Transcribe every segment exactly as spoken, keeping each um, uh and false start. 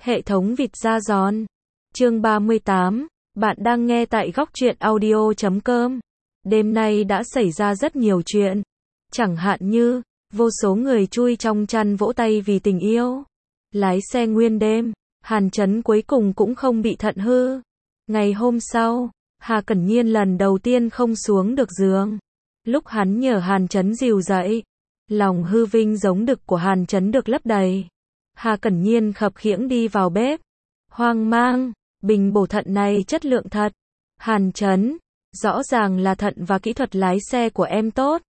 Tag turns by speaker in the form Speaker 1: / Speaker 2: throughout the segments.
Speaker 1: Hệ thống vịt da giòn. Chương ba mươi tám. Bạn đang nghe tại góc truyện audio chấm com. Đêm nay đã xảy ra rất nhiều chuyện. Chẳng hạn như, vô số người chui trong chăn vỗ tay vì tình yêu. Lái xe nguyên đêm, Hàn Chấn cuối cùng cũng không bị thận hư. Ngày hôm sau, Hà Cẩn Nhiên lần đầu tiên không xuống được giường. Lúc hắn nhờ Hàn Chấn dìu dậy, lòng hư vinh giống đực của Hàn Chấn được lấp đầy. Hà Cẩn Nhiên khập khiễng đi vào bếp. Hoang mang, bình bổ thận này chất lượng thật. Hàn Chấn, rõ ràng là thận và kỹ thuật lái xe của em tốt.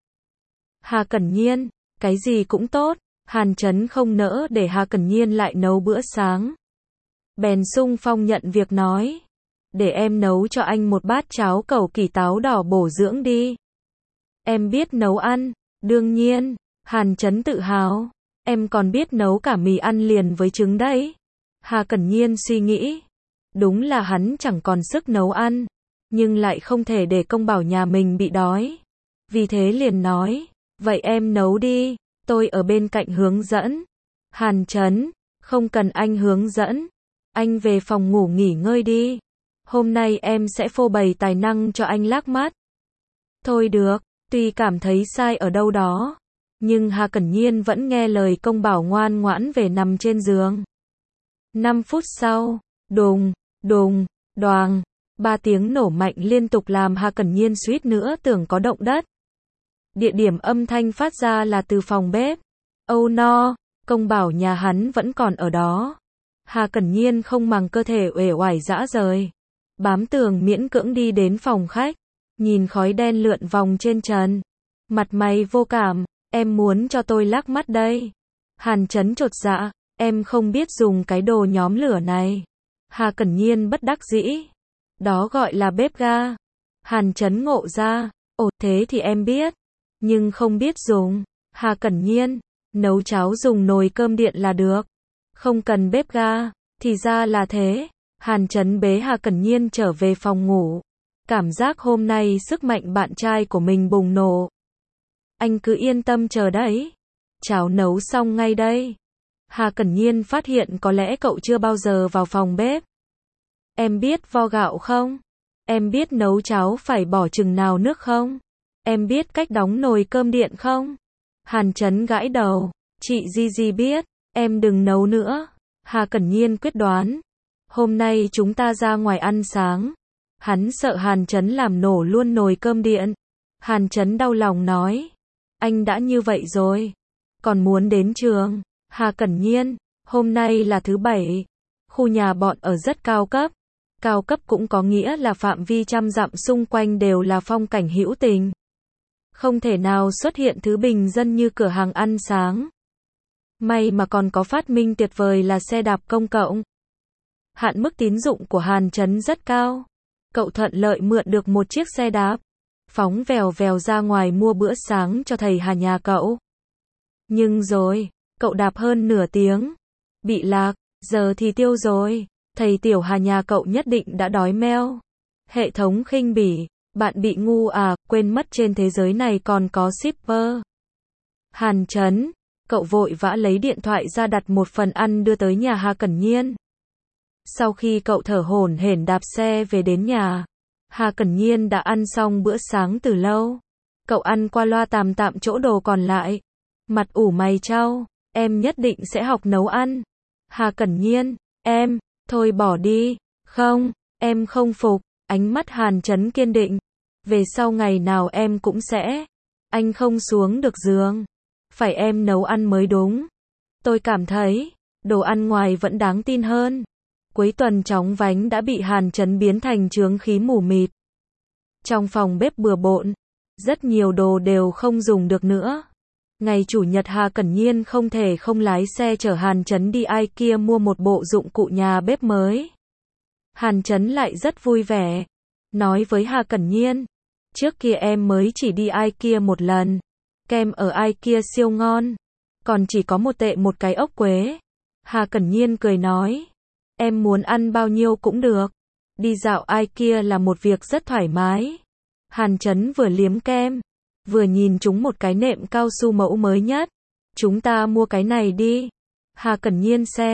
Speaker 1: Hà Cẩn Nhiên, cái gì cũng tốt. Hàn Chấn không nỡ để Hà Cẩn Nhiên lại nấu bữa sáng. Bèn xung phong nhận việc nói. Để em nấu cho anh một bát cháo cẩu kỳ táo đỏ bổ dưỡng đi. Em biết nấu ăn, đương nhiên. Hàn Chấn tự hào. Em còn biết nấu cả mì ăn liền với trứng đấy. Hà Cẩn Nhiên suy nghĩ. Đúng là hắn chẳng còn sức nấu ăn. Nhưng lại không thể để công bảo nhà mình bị đói. Vì thế liền nói. Vậy em nấu đi. Tôi ở bên cạnh hướng dẫn. Hàn Chấn. Không cần anh hướng dẫn. Anh về phòng ngủ nghỉ ngơi đi. Hôm nay em sẽ phô bày tài năng cho anh lác mắt. Thôi được. Tuy cảm thấy sai ở đâu đó. Nhưng Hà Cẩn Nhiên vẫn nghe lời công bảo ngoan ngoãn về nằm trên giường. Năm phút sau, đùng, đùng, đoàng, ba tiếng nổ mạnh liên tục làm Hà Cẩn Nhiên suýt nữa tưởng có động đất. Địa điểm âm thanh phát ra là từ phòng bếp. Oh no, công bảo nhà hắn vẫn còn ở đó. Hà Cẩn Nhiên không màng cơ thể uể oải rã rời. Bám tường miễn cưỡng đi đến phòng khách. Nhìn khói đen lượn vòng trên trần. Mặt mày vô cảm. Em muốn cho tôi lác mắt đây. Hàn Chấn chột dạ. Em không biết dùng cái đồ nhóm lửa này. Hà Cẩn Nhiên bất đắc dĩ. Đó gọi là bếp ga. Hàn Chấn ngộ ra. Ồ thế thì em biết. Nhưng không biết dùng. Hà Cẩn Nhiên. Nấu cháo dùng nồi cơm điện là được. Không cần bếp ga. Thì ra là thế. Hàn Chấn bế Hà Cẩn Nhiên trở về phòng ngủ. Cảm giác hôm nay sức mạnh bạn trai của mình bùng nổ. Anh cứ yên tâm chờ đấy. Cháo nấu xong ngay đây. Hà Cẩn Nhiên phát hiện có lẽ cậu chưa bao giờ vào phòng bếp. Em biết vo gạo không? Em biết nấu cháo phải bỏ chừng nào nước không? Em biết cách đóng nồi cơm điện không? Hàn Chấn gãi đầu. Chị Di Di biết. Em đừng nấu nữa. Hà Cẩn Nhiên quyết đoán. Hôm nay chúng ta ra ngoài ăn sáng. Hắn sợ Hàn Chấn làm nổ luôn nồi cơm điện. Hàn Chấn đau lòng nói. Anh đã như vậy rồi. Còn muốn đến trường. Hà Cẩn Nhiên. Hôm nay là thứ bảy. Khu nhà bọn ở rất cao cấp. Cao cấp cũng có nghĩa là phạm vi trăm dặm xung quanh đều là phong cảnh hữu tình. Không thể nào xuất hiện thứ bình dân như cửa hàng ăn sáng. May mà còn có phát minh tuyệt vời là xe đạp công cộng. Hạn mức tín dụng của Hàn Chấn rất cao. Cậu thuận lợi mượn được một chiếc xe đạp. Phóng vèo vèo ra ngoài mua bữa sáng cho thầy Hà nhà cậu. Nhưng rồi, cậu đạp hơn nửa tiếng. Bị lạc, giờ thì tiêu rồi. Thầy tiểu Hà nhà cậu nhất định đã đói meo. Hệ thống khinh bỉ, bạn bị ngu à, quên mất trên thế giới này còn có shipper. Hàn Chấn, cậu vội vã lấy điện thoại ra đặt một phần ăn đưa tới nhà Hà Cẩn Nhiên. Sau khi cậu thở hổn hển đạp xe về đến nhà, Hà Cẩn Nhiên đã ăn xong bữa sáng từ lâu. Cậu ăn qua loa tạm tạm chỗ đồ còn lại. Mặt ủ mày chau, em nhất định sẽ học nấu ăn. Hà Cẩn Nhiên, em, thôi bỏ đi. Không, em không phục. Ánh mắt Hàn Chấn kiên định. Về sau ngày nào em cũng sẽ. Anh không xuống được giường. Phải em nấu ăn mới đúng. Tôi cảm thấy, đồ ăn ngoài vẫn đáng tin hơn. Cuối tuần chóng vánh đã bị Hàn Chấn biến thành chướng khí mù mịt. Trong phòng bếp bừa bộn, rất nhiều đồ đều không dùng được nữa. Ngày chủ nhật Hà Cẩn Nhiên không thể không lái xe chở Hàn Chấn đi IKEA mua một bộ dụng cụ nhà bếp mới. Hàn Chấn lại rất vui vẻ. Nói với Hà Cẩn Nhiên. Trước kia em mới chỉ đi IKEA một lần. Kem ở IKEA siêu ngon. Còn chỉ có một tệ một cái ốc quế. Hà Cẩn Nhiên cười nói. Em muốn ăn bao nhiêu cũng được. Đi dạo IKEA là một việc rất thoải mái. Hàn Chấn vừa liếm kem, vừa nhìn chúng một cái nệm cao su mẫu mới nhất. Chúng ta mua cái này đi. Hà Cẩn Nhiên xem,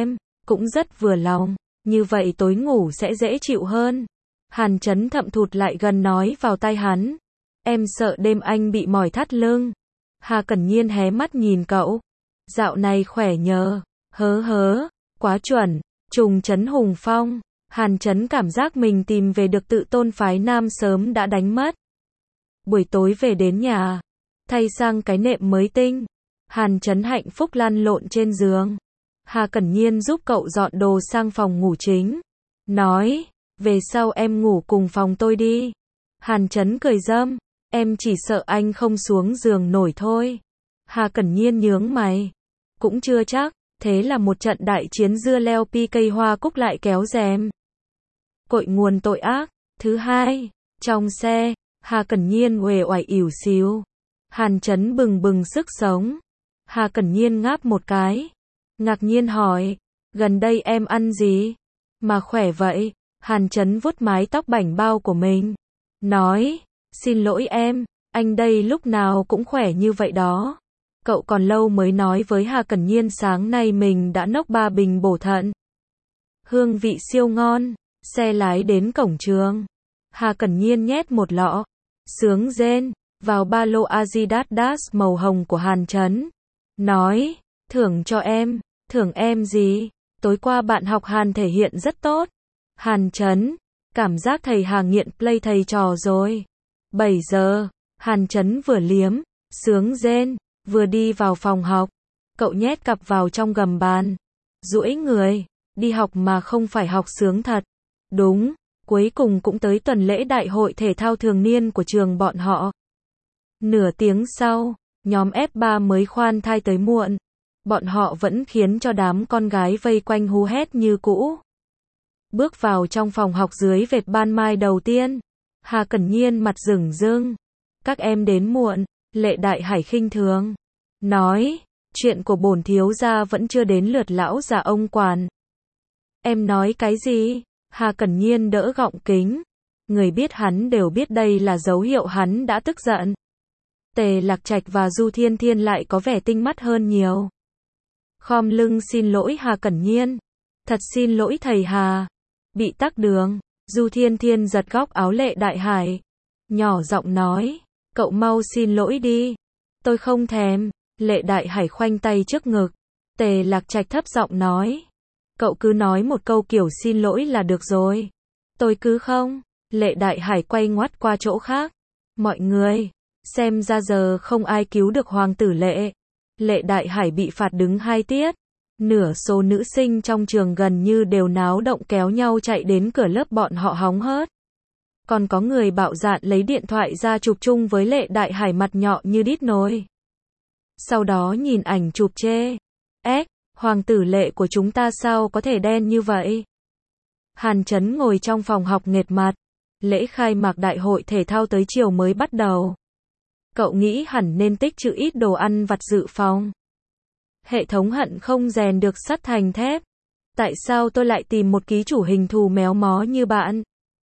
Speaker 1: cũng rất vừa lòng, như vậy tối ngủ sẽ dễ chịu hơn. Hàn Chấn thậm thụt lại gần nói vào tai hắn, em sợ đêm anh bị mỏi thắt lưng. Hà Cẩn Nhiên hé mắt nhìn cậu, dạo này khỏe nhờ, hớ hớ, quá chuẩn, trùng Trấn Hùng Phong. Hàn Chấn cảm giác mình tìm về được tự tôn phái nam sớm đã đánh mất. Buổi tối về đến nhà, thay sang cái nệm mới tinh, Hàn Chấn hạnh phúc lăn lộn trên giường. Hà Cẩn Nhiên giúp cậu dọn đồ sang phòng ngủ chính, nói, về sau em ngủ cùng phòng tôi đi. Hàn Chấn cười râm, em chỉ sợ anh không xuống giường nổi thôi. Hà Cẩn Nhiên nhướng mày, cũng chưa chắc, thế là một trận đại chiến dưa leo pi cây hoa cúc lại kéo rèm. Cội nguồn tội ác. Thứ hai, trong xe, Hà Cẩn Nhiên uể oải ỉu xìu. Hàn Chấn bừng bừng sức sống. Hà Cẩn Nhiên ngáp một cái, ngạc nhiên hỏi, gần đây em ăn gì mà khỏe vậy? Hàn Chấn vuốt mái tóc bảnh bao của mình, nói, xin lỗi em, anh đây lúc nào cũng khỏe như vậy đó. Cậu còn lâu mới nói với Hà Cẩn Nhiên sáng nay mình đã nốc ba bình bổ thận. Hương vị siêu ngon. Xe lái đến cổng trường, Hà Cẩn Nhiên nhét một lọ sướng rên vào ba lô Adidas màu hồng của Hàn Chấn, nói, thưởng cho em. Thưởng em gì? Tối qua bạn học Hàn thể hiện rất tốt. Hàn Chấn, cảm giác thầy Hà nghiện play thầy trò rồi. bảy giờ, Hàn Chấn vừa liếm sướng rên, vừa đi vào phòng học. Cậu nhét cặp vào trong gầm bàn, duỗi người, đi học mà không phải học sướng thật. Đúng, cuối cùng cũng tới tuần lễ đại hội thể thao thường niên của trường bọn họ. Nửa tiếng sau, nhóm ép ba mới khoan thai tới muộn. Bọn họ vẫn khiến cho đám con gái vây quanh hú hét như cũ. Bước vào trong phòng học dưới vệt ban mai đầu tiên, Hà Cẩn Nhiên mặt rừng rưng. Các em đến muộn, Lệ Đại Hải khinh thường, nói, chuyện của bổn thiếu gia vẫn chưa đến lượt lão già ông quản. Em nói cái gì? Hà Cẩn Nhiên đỡ gọng kính. Người biết hắn đều biết đây là dấu hiệu hắn đã tức giận. Tề Lạc Trạch và Du Thiên Thiên lại có vẻ tinh mắt hơn nhiều. Khom lưng xin lỗi Hà Cẩn Nhiên. Thật xin lỗi thầy Hà. Bị tắc đường. Du Thiên Thiên giật góc áo Lệ Đại Hải, nhỏ giọng nói, cậu mau xin lỗi đi. Tôi không thèm. Lệ Đại Hải khoanh tay trước ngực. Tề Lạc Trạch thấp giọng nói, cậu cứ nói một câu kiểu xin lỗi là được rồi. Tôi cứ không. Lệ Đại Hải quay ngoắt qua chỗ khác. Mọi người, xem ra giờ không ai cứu được hoàng tử Lệ. Lệ Đại Hải bị phạt đứng hai tiết. Nửa số nữ sinh trong trường gần như đều náo động kéo nhau chạy đến cửa lớp bọn họ hóng hớt. Còn có người bạo dạn lấy điện thoại ra chụp chung với Lệ Đại Hải mặt nhọ như đít nồi. Sau đó nhìn ảnh chụp chê. Ếch, hoàng tử Lệ của chúng ta sao có thể đen như vậy? Hàn Chấn ngồi trong phòng học nghệt mặt. Lễ khai mạc đại hội thể thao tới chiều mới bắt đầu. Cậu nghĩ hẳn nên tích trữ ít đồ ăn vặt dự phòng. Hệ thống hận không rèn được sắt thành thép. Tại sao tôi lại tìm một ký chủ hình thù méo mó như bạn?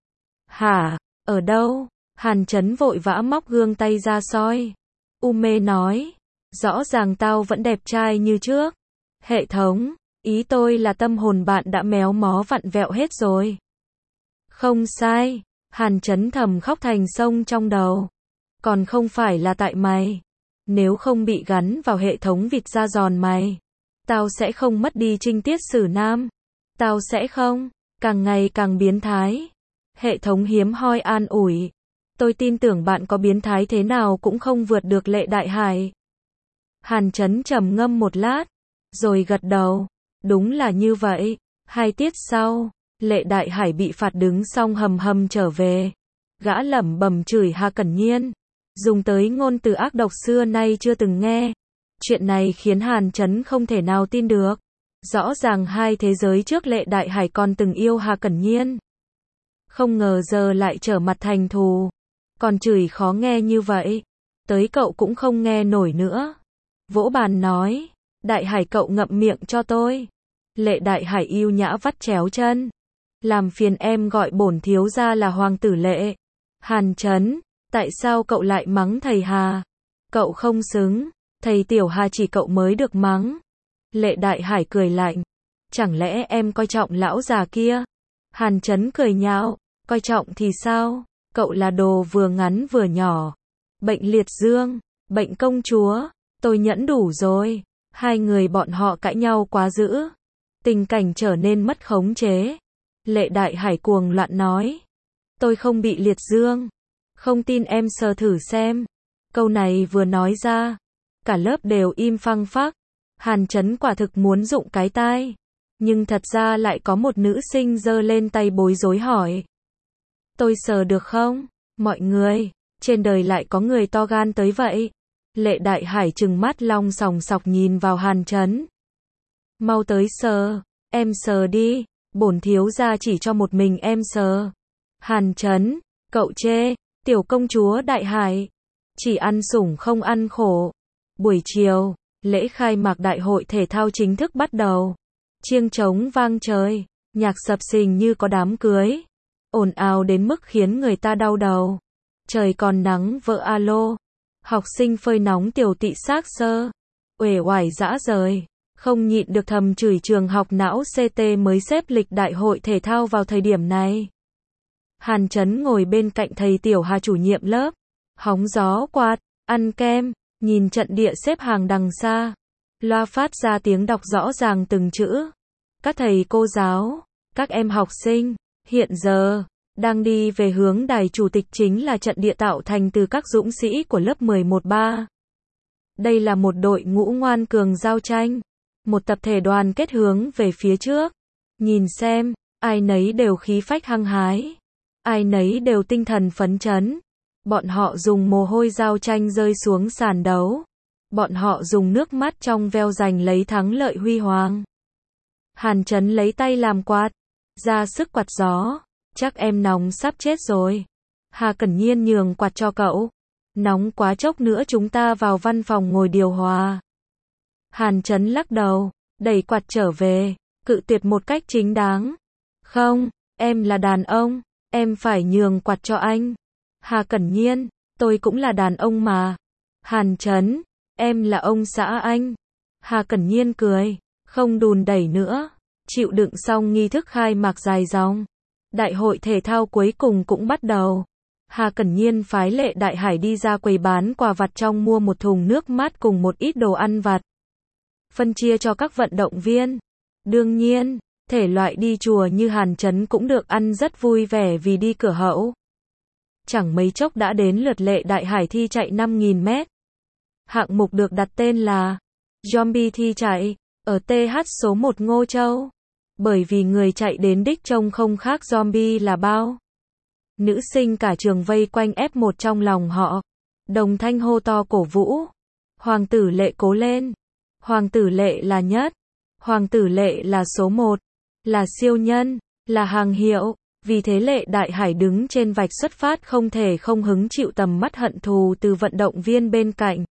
Speaker 1: Hả? Ở đâu? Hàn Chấn vội vã móc gương tay ra soi. U mê nói, rõ ràng tao vẫn đẹp trai như trước. Hệ thống, ý tôi là tâm hồn bạn đã méo mó vặn vẹo hết rồi. Không sai. Hàn Chấn thầm khóc thành sông trong đầu. Còn không phải là tại mày. Nếu không bị gắn vào hệ thống vịt da giòn mày, tao sẽ không mất đi trinh tiết sử nam. Tao sẽ không, càng ngày càng biến thái. Hệ thống hiếm hoi an ủi. Tôi tin tưởng bạn có biến thái thế nào cũng không vượt được Lệ Đại Hải. Hàn Chấn trầm ngâm một lát, rồi gật đầu. Đúng là như vậy. Hai tiết sau, Lệ Đại Hải bị phạt đứng xong hầm hầm trở về. Gã lẩm bẩm chửi Hà Cẩn Nhiên, dùng tới ngôn từ ác độc xưa nay chưa từng nghe. Chuyện này khiến Hàn Chấn không thể nào tin được. Rõ ràng hai thế giới trước Lệ Đại Hải còn từng yêu Hà Cẩn Nhiên. Không ngờ giờ lại trở mặt thành thù. Còn chửi khó nghe như vậy. Tới cậu cũng không nghe nổi nữa. Vỗ bàn nói, Đại Hải cậu ngậm miệng cho tôi. Lệ Đại Hải yêu nhã vắt chéo chân. Làm phiền em gọi bổn thiếu gia là hoàng tử Lệ. Hàn Chấn, tại sao cậu lại mắng thầy Hà? Cậu không xứng, thầy Tiểu Hà chỉ cậu mới được mắng. Lệ Đại Hải cười lạnh, Chẳng lẽ em coi trọng lão già kia? Hàn Chấn cười nhạo, coi trọng thì sao? Cậu là đồ vừa ngắn vừa nhỏ. Bệnh liệt dương, bệnh công chúa, tôi nhẫn đủ rồi. Hai người bọn họ cãi nhau quá dữ. Tình cảnh trở nên mất khống chế. Lệ Đại Hải cuồng loạn nói. Tôi không bị liệt dương. Không tin em sờ thử xem. Câu này vừa nói ra, cả lớp đều im phăng phắc. Hàn Chấn quả thực muốn rụng cái tai. Nhưng thật ra lại có một nữ sinh giơ lên tay bối rối hỏi. Tôi sờ được không? Mọi người, trên đời lại có người to gan tới vậy. Lệ Đại Hải trừng mắt long sòng sọc nhìn vào Hàn Chấn. Mau tới sờ, em sờ đi, bổn thiếu gia chỉ cho một mình em sờ. Hàn Chấn, cậu chê, tiểu công chúa Đại Hải, chỉ ăn sủng không ăn khổ. Buổi chiều, lễ khai mạc đại hội thể thao chính thức bắt đầu. Chiêng trống vang trời, nhạc sập sình như có đám cưới. Ồn ào đến mức khiến người ta đau đầu. Trời còn nắng vợ alo. Học sinh phơi nóng tiểu tị xác sơ. Uể oải dã rời. Không nhịn được thầm chửi trường học não xê tê mới xếp lịch đại hội thể thao vào thời điểm này. Hàn Chấn ngồi bên cạnh thầy Tiểu Hà chủ nhiệm lớp. Hóng gió quạt, ăn kem, nhìn trận địa xếp hàng đằng xa. Loa phát ra tiếng đọc rõ ràng từng chữ. Các thầy cô giáo, các em học sinh, hiện giờ, đang đi về hướng đài chủ tịch chính là trận địa tạo thành từ các dũng sĩ của lớp mười một ba. Đây là một đội ngũ ngoan cường giao tranh. Một tập thể đoàn kết hướng về phía trước. Nhìn xem, ai nấy đều khí phách hăng hái. Ai nấy đều tinh thần phấn chấn. Bọn họ dùng mồ hôi giao tranh rơi xuống sàn đấu. Bọn họ dùng nước mắt trong veo giành lấy thắng lợi huy hoàng. Hàn Chấn lấy tay làm quạt, ra sức quạt gió. Chắc em nóng sắp chết rồi. Hà Cẩn Nhiên nhường quạt cho cậu. Nóng quá, chốc nữa chúng ta vào văn phòng ngồi điều hòa. Hàn Chấn lắc đầu, đẩy quạt trở về, cự tuyệt một cách chính đáng. Không, em là đàn ông, em phải nhường quạt cho anh. Hà Cẩn Nhiên, tôi cũng là đàn ông mà. Hàn Chấn, em là ông xã anh. Hà Cẩn Nhiên cười, không đùn đẩy nữa. Chịu đựng xong nghi thức khai mạc dài dòng. Đại hội thể thao cuối cùng cũng bắt đầu. Hà Cẩn Nhiên phái Lệ Đại Hải đi ra quầy bán quà vặt trong mua một thùng nước mát cùng một ít đồ ăn vặt. Phân chia cho các vận động viên. Đương nhiên, thể loại đi chùa như Hàn Chấn cũng được ăn rất vui vẻ vì đi cửa hậu. Chẳng mấy chốc đã đến lượt Lệ Đại Hải thi chạy năm nghìn mét. Hạng mục được đặt tên là Zombie thi chạy, ở tê hát số một Ngô Châu. Bởi vì người chạy đến đích trông không khác zombie là bao. Nữ sinh cả trường vây quanh ép một trong lòng họ. Đồng thanh hô to cổ vũ. Hoàng tử Lệ cố lên. Hoàng tử Lệ là nhất. Hoàng tử Lệ là số một. Là siêu nhân. Là hàng hiệu. Vì thế Lệ Đại Hải đứng trên vạch xuất phát không thể không hứng chịu tầm mắt hận thù từ vận động viên bên cạnh.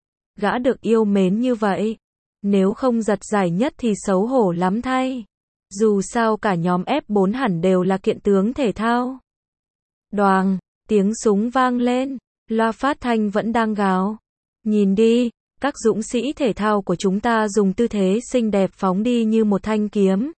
Speaker 1: Gã được yêu mến như vậy. Nếu không giật giải nhất thì xấu hổ lắm thay. Dù sao cả nhóm ép bốn hẳn đều là kiện tướng thể thao. Đoàng, tiếng súng vang lên, loa phát thanh vẫn đang gào. Nhìn đi, các dũng sĩ thể thao của chúng ta dùng tư thế xinh đẹp phóng đi như một thanh kiếm.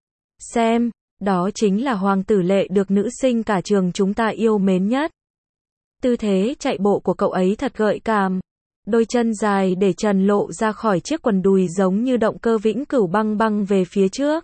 Speaker 1: Xem, đó chính là Hoàng tử Lệ được nữ sinh cả trường chúng ta yêu mến nhất. Tư thế chạy bộ của cậu ấy thật gợi cảm. Đôi chân dài để trần lộ ra khỏi chiếc quần đùi giống như động cơ vĩnh cửu băng băng về phía trước.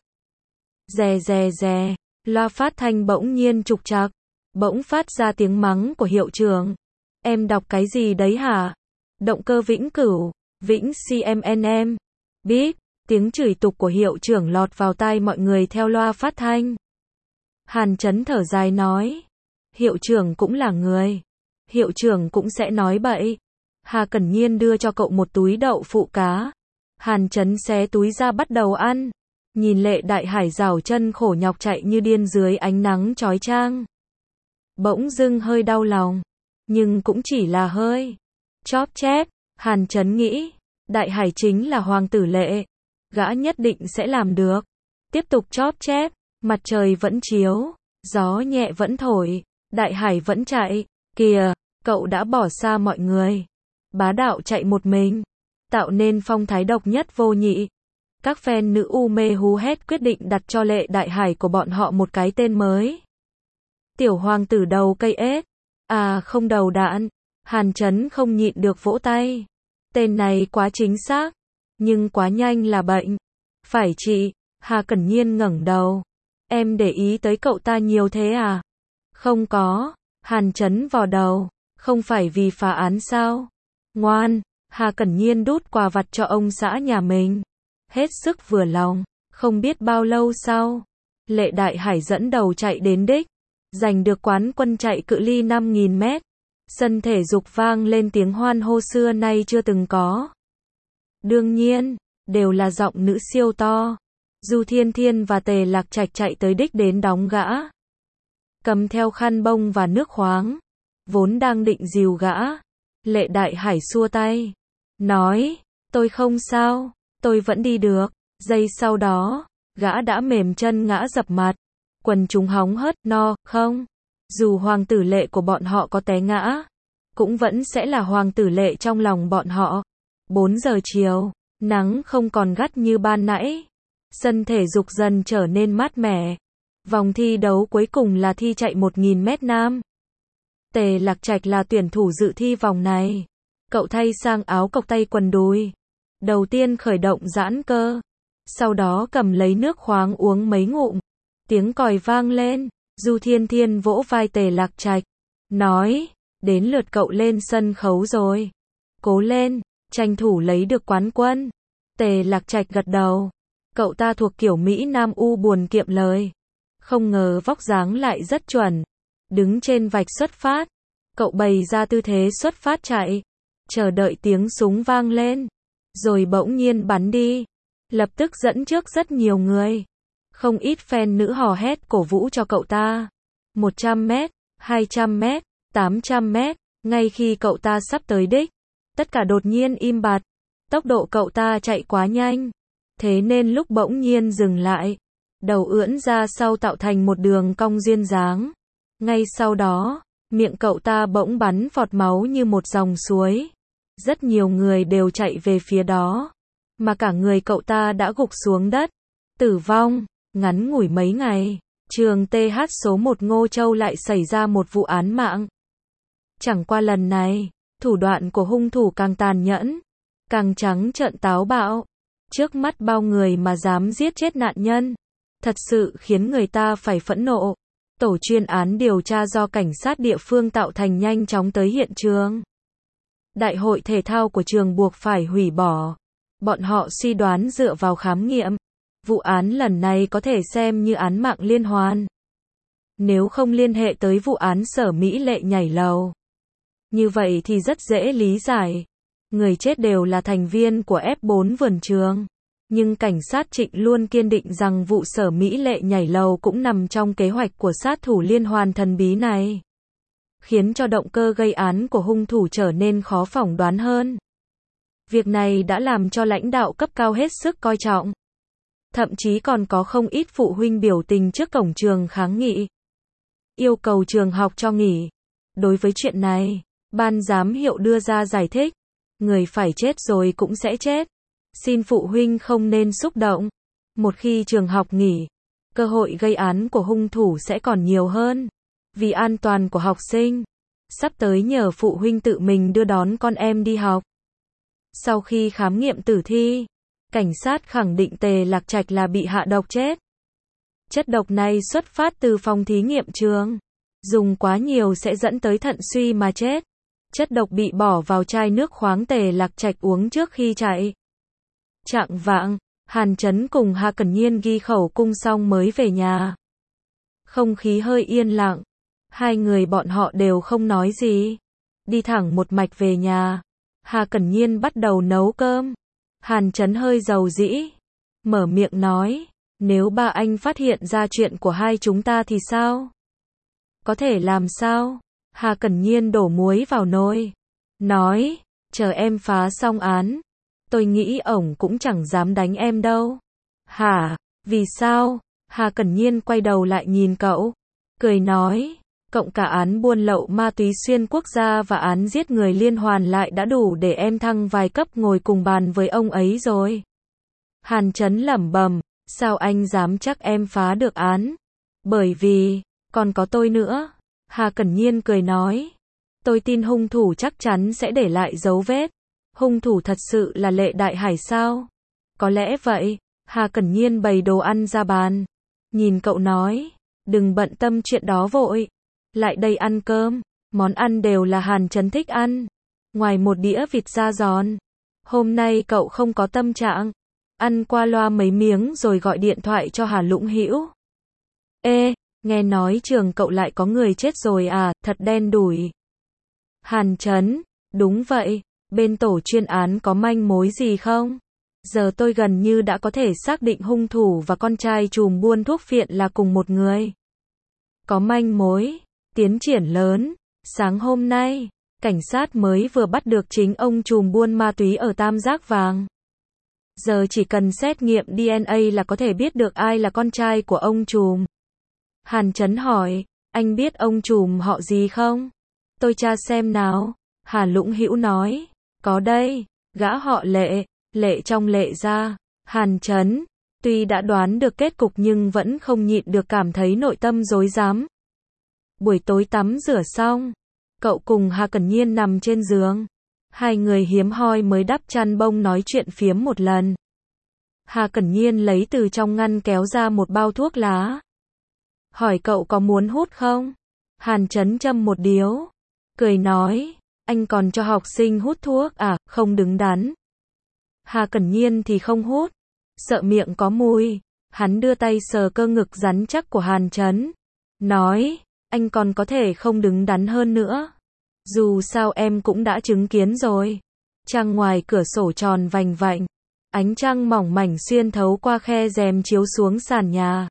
Speaker 1: Rè rè rè, loa phát thanh bỗng nhiên trục trặc, bỗng phát ra tiếng mắng của hiệu trưởng. Em đọc cái gì đấy hả? Động cơ vĩnh cửu, vĩnh cmnm. Bíp, tiếng chửi tục của hiệu trưởng lọt vào tai mọi người theo loa phát thanh. Hàn Chấn thở dài nói. Hiệu trưởng cũng là người. Hiệu trưởng cũng sẽ nói bậy. Hà Cẩn Nhiên đưa cho cậu một túi đậu phụ cá. Hàn Chấn xé túi ra bắt đầu ăn. Nhìn Lệ Đại Hải rảo chân khổ nhọc chạy như điên dưới ánh nắng chói chang. Bỗng dưng hơi đau lòng. Nhưng cũng chỉ là hơi. Chóp chép, Hàn Chấn nghĩ. Đại Hải chính là Hoàng tử Lệ. Gã nhất định sẽ làm được. Tiếp tục chóp chép. Mặt trời vẫn chiếu. Gió nhẹ vẫn thổi. Đại Hải vẫn chạy. Kìa, cậu đã bỏ xa mọi người. Bá đạo chạy một mình. Tạo nên phong thái độc nhất vô nhị. Các fan nữ U mê hú hét quyết định đặt cho Lệ Đại Hải của bọn họ một cái tên mới. Tiểu hoàng tử đầu cây ếch. À không đầu đạn. Hàn Chấn không nhịn được vỗ tay. Tên này quá chính xác. Nhưng quá nhanh là bệnh. Phải chị. Hà Cẩn Nhiên ngẩng đầu. Em để ý tới cậu ta nhiều thế à? Không có. Hàn Chấn vò đầu. Không phải vì phá án sao? Ngoan. Hà Cẩn Nhiên đút quà vặt cho ông xã nhà mình. Hết sức vừa lòng. Không biết bao lâu sau, Lệ Đại Hải dẫn đầu chạy đến đích. Giành được quán quân chạy cự ly năm nghìn mét. Sân thể dục vang lên tiếng hoan hô xưa nay chưa từng có. Đương nhiên, đều là giọng nữ siêu to. Du Thiên Thiên và Tề Lạc Trạch chạy tới đích đến đóng gã. Cầm theo khăn bông và nước khoáng. Vốn đang định dìu gã. Lệ Đại Hải xua tay. Nói, tôi không sao, tôi vẫn đi được. Giây sau đó, gã đã mềm chân ngã dập mặt. Quần chúng hóng hớt, no, không. Dù hoàng tử Lệ của bọn họ có té ngã, cũng vẫn sẽ là hoàng tử Lệ trong lòng bọn họ. bốn giờ chiều, nắng không còn gắt như ban nãy. Sân thể dục dần trở nên mát mẻ. Vòng thi đấu cuối cùng là thi chạy một nghìn mét nam. Tề Lạc Trạch là tuyển thủ dự thi vòng này. Cậu thay sang áo cộc tay quần đùi. Đầu tiên khởi động giãn cơ. Sau đó cầm lấy nước khoáng uống mấy ngụm. Tiếng còi vang lên. Du Thiên Thiên vỗ vai Tề Lạc Trạch. Nói, đến lượt cậu lên sân khấu rồi. Cố lên, tranh thủ lấy được quán quân. Tề Lạc Trạch gật đầu. Cậu ta thuộc kiểu Mỹ Nam U buồn kiệm lời. Không ngờ vóc dáng lại rất chuẩn. Đứng trên vạch xuất phát. Cậu bày ra tư thế xuất phát chạy. Chờ đợi tiếng súng vang lên. Rồi bỗng nhiên bắn đi. Lập tức dẫn trước rất nhiều người. Không ít fan nữ hò hét cổ vũ cho cậu ta. một trăm mét, hai trăm mét, tám trăm mét. Ngay khi cậu ta sắp tới đích, tất cả đột nhiên im bặt. Tốc độ cậu ta chạy quá nhanh. Thế nên lúc bỗng nhiên dừng lại, đầu ưỡn ra sau tạo thành một đường cong duyên dáng. Ngay sau đó, miệng cậu ta bỗng bắn vọt máu như một dòng suối. Rất nhiều người đều chạy về phía đó. Mà cả người cậu ta đã gục xuống đất. Tử vong. Ngắn ngủi mấy ngày, trường T H số một Ngô Châu lại xảy ra một vụ án mạng. Chẳng qua lần này, thủ đoạn của hung thủ càng tàn nhẫn, càng trắng trợn táo bạo. Trước mắt bao người mà dám giết chết nạn nhân. Thật sự khiến người ta phải phẫn nộ. Tổ chuyên án điều tra do cảnh sát địa phương tạo thành nhanh chóng tới hiện trường. Đại hội thể thao của trường buộc phải hủy bỏ. Bọn họ suy đoán dựa vào khám nghiệm. Vụ án lần này có thể xem như án mạng liên hoàn. Nếu không liên hệ tới vụ án Sở Mỹ Lệ nhảy lầu. Như vậy thì rất dễ lý giải. Người chết đều là thành viên của F bốn vườn trường. Nhưng cảnh sát Trịnh luôn kiên định rằng vụ Sở Mỹ Lệ nhảy lầu cũng nằm trong kế hoạch của sát thủ liên hoàn thần bí này. Khiến cho động cơ gây án của hung thủ trở nên khó phỏng đoán hơn. Việc này đã làm cho lãnh đạo cấp cao hết sức coi trọng. Thậm chí còn có không ít phụ huynh biểu tình trước cổng trường kháng nghị. Yêu cầu trường học cho nghỉ. Đối với chuyện này, ban giám hiệu đưa ra giải thích. Người phải chết rồi cũng sẽ chết. Xin phụ huynh không nên xúc động. Một khi trường học nghỉ, cơ hội gây án của hung thủ sẽ còn nhiều hơn. Vì an toàn của học sinh, sắp tới nhờ phụ huynh tự mình đưa đón con em đi học. Sau khi khám nghiệm tử thi, cảnh sát khẳng định Tề Lạc Trạch là bị hạ độc chết. Chất độc này xuất phát từ phòng thí nghiệm trường. Dùng quá nhiều sẽ dẫn tới thận suy mà chết. Chất độc bị bỏ vào chai nước khoáng Tề Lạc Trạch uống trước khi chạy. Chạng vạng, Hàn Chấn cùng Hà Cẩn Nhiên ghi khẩu cung xong mới về nhà. Không khí hơi yên lặng. Hai người bọn họ đều không nói gì. Đi thẳng một mạch về nhà. Hà Cẩn Nhiên bắt đầu nấu cơm. Hàn Chấn hơi dầu dĩ. Mở miệng nói. Nếu ba anh phát hiện ra chuyện của hai chúng ta thì sao? Có thể làm sao? Hà Cẩn Nhiên đổ muối vào nồi. Nói. Chờ em phá xong án. Tôi nghĩ ổng cũng chẳng dám đánh em đâu. Hả? Vì sao? Hà Cẩn Nhiên quay đầu lại nhìn cậu. Cười nói. Cộng cả án buôn lậu ma túy xuyên quốc gia và án giết người liên hoàn lại đã đủ để em thăng vài cấp ngồi cùng bàn với ông ấy rồi. Hàn Chấn lẩm bẩm, sao anh dám chắc em phá được án? Bởi vì, còn có tôi nữa. Hà Cẩn Nhiên cười nói, tôi tin hung thủ chắc chắn sẽ để lại dấu vết. Hung thủ thật sự là Lệ Đại Hải sao? Có lẽ vậy. Hà Cẩn Nhiên bày đồ ăn ra bàn. Nhìn cậu nói, đừng bận tâm chuyện đó vội. Lại đây ăn cơm. Món ăn đều là Hàn Chấn thích ăn. Ngoài một đĩa vịt da giòn. Hôm nay cậu không có tâm trạng. Ăn qua loa mấy miếng rồi gọi điện thoại cho Hà Lũng Hữu. Ê, nghe nói trường cậu lại có người chết rồi à, thật đen đủi. Hàn Chấn, đúng vậy, bên tổ chuyên án có manh mối gì không? Giờ tôi gần như đã có thể xác định hung thủ và con trai trùm buôn thuốc phiện là cùng một người. Có manh mối, tiến triển lớn, sáng hôm nay, cảnh sát mới vừa bắt được chính ông trùm buôn ma túy ở Tam Giác Vàng. Giờ chỉ cần xét nghiệm đê en a là có thể biết được ai là con trai của ông trùm. Hàn Chấn hỏi, anh biết ông trùm họ gì không? Tôi tra xem nào. Hà Lũng Hữu nói, có đây, gã họ Lệ, Lệ trong Lệ gia. Hàn Chấn, tuy đã đoán được kết cục nhưng vẫn không nhịn được cảm thấy nội tâm rối rắm. Buổi tối tắm rửa xong, cậu cùng Hà Cẩn Nhiên nằm trên giường. Hai người hiếm hoi mới đắp chăn bông nói chuyện phiếm một lần. Hà Cẩn Nhiên lấy từ trong ngăn kéo ra một bao thuốc lá. Hỏi cậu có muốn hút không? Hàn Chấn châm một điếu. Cười nói, anh còn cho học sinh hút thuốc à, không đứng đắn. Hà Cẩn Nhiên thì không hút. Sợ miệng có mùi. Hắn đưa tay sờ cơ ngực rắn chắc của Hàn Chấn. Nói, anh còn có thể không đứng đắn hơn nữa. Dù sao em cũng đã chứng kiến rồi. Trăng ngoài cửa sổ tròn vành vạnh. Ánh trăng mỏng mảnh xuyên thấu qua khe rèm chiếu xuống sàn nhà.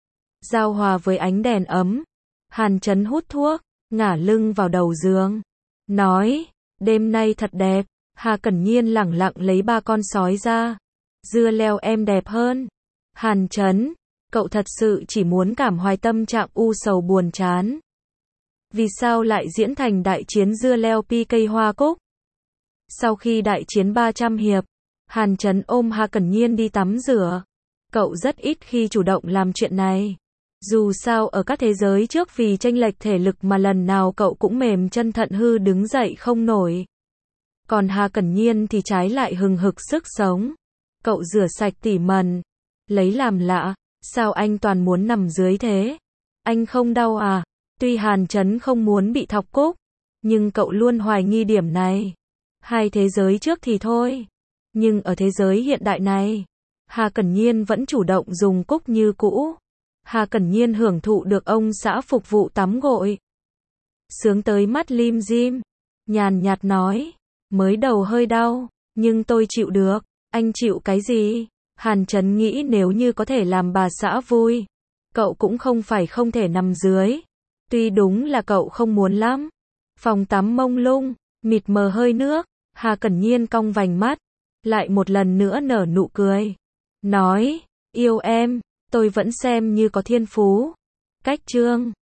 Speaker 1: Giao hòa với ánh đèn ấm. Hàn Chấn hút thuốc, ngả lưng vào đầu giường. Nói, đêm nay thật đẹp. Hà Cẩn Nhiên lẳng lặng lấy ba con sói ra. Dưa leo em đẹp hơn. Hàn Chấn, cậu thật sự chỉ muốn cảm hoài tâm trạng u sầu buồn chán. Vì sao lại diễn thành đại chiến dưa leo pi cây hoa cúc? Sau khi đại chiến ba trăm hiệp, Hàn Chấn ôm Hà Cẩn Nhiên đi tắm rửa. Cậu rất ít khi chủ động làm chuyện này. Dù sao ở các thế giới trước vì chênh lệch thể lực mà lần nào cậu cũng mềm chân thận hư đứng dậy không nổi. Còn Hà Cẩn Nhiên thì trái lại hừng hực sức sống. Cậu rửa sạch tỉ mẩn. Lấy làm lạ, sao anh toàn muốn nằm dưới thế? Anh không đau à? Tuy Hàn Chấn không muốn bị thọc cúc, nhưng cậu luôn hoài nghi điểm này. Hai thế giới trước thì thôi. Nhưng ở thế giới hiện đại này, Hà Cẩn Nhiên vẫn chủ động dùng cúc như cũ. Hà Cẩn Nhiên hưởng thụ được ông xã phục vụ tắm gội. Sướng tới mắt lim dim. Nhàn nhạt nói, mới đầu hơi đau, nhưng tôi chịu được. Anh chịu cái gì? Hàn Chấn nghĩ nếu như có thể làm bà xã vui, cậu cũng không phải không thể nằm dưới. Tuy đúng là cậu không muốn lắm. Phòng tắm mông lung, mịt mờ hơi nước. Hà Cẩn Nhiên cong vành mắt, lại một lần nữa nở nụ cười. Nói, yêu em, tôi vẫn xem như có thiên phú. Cách chương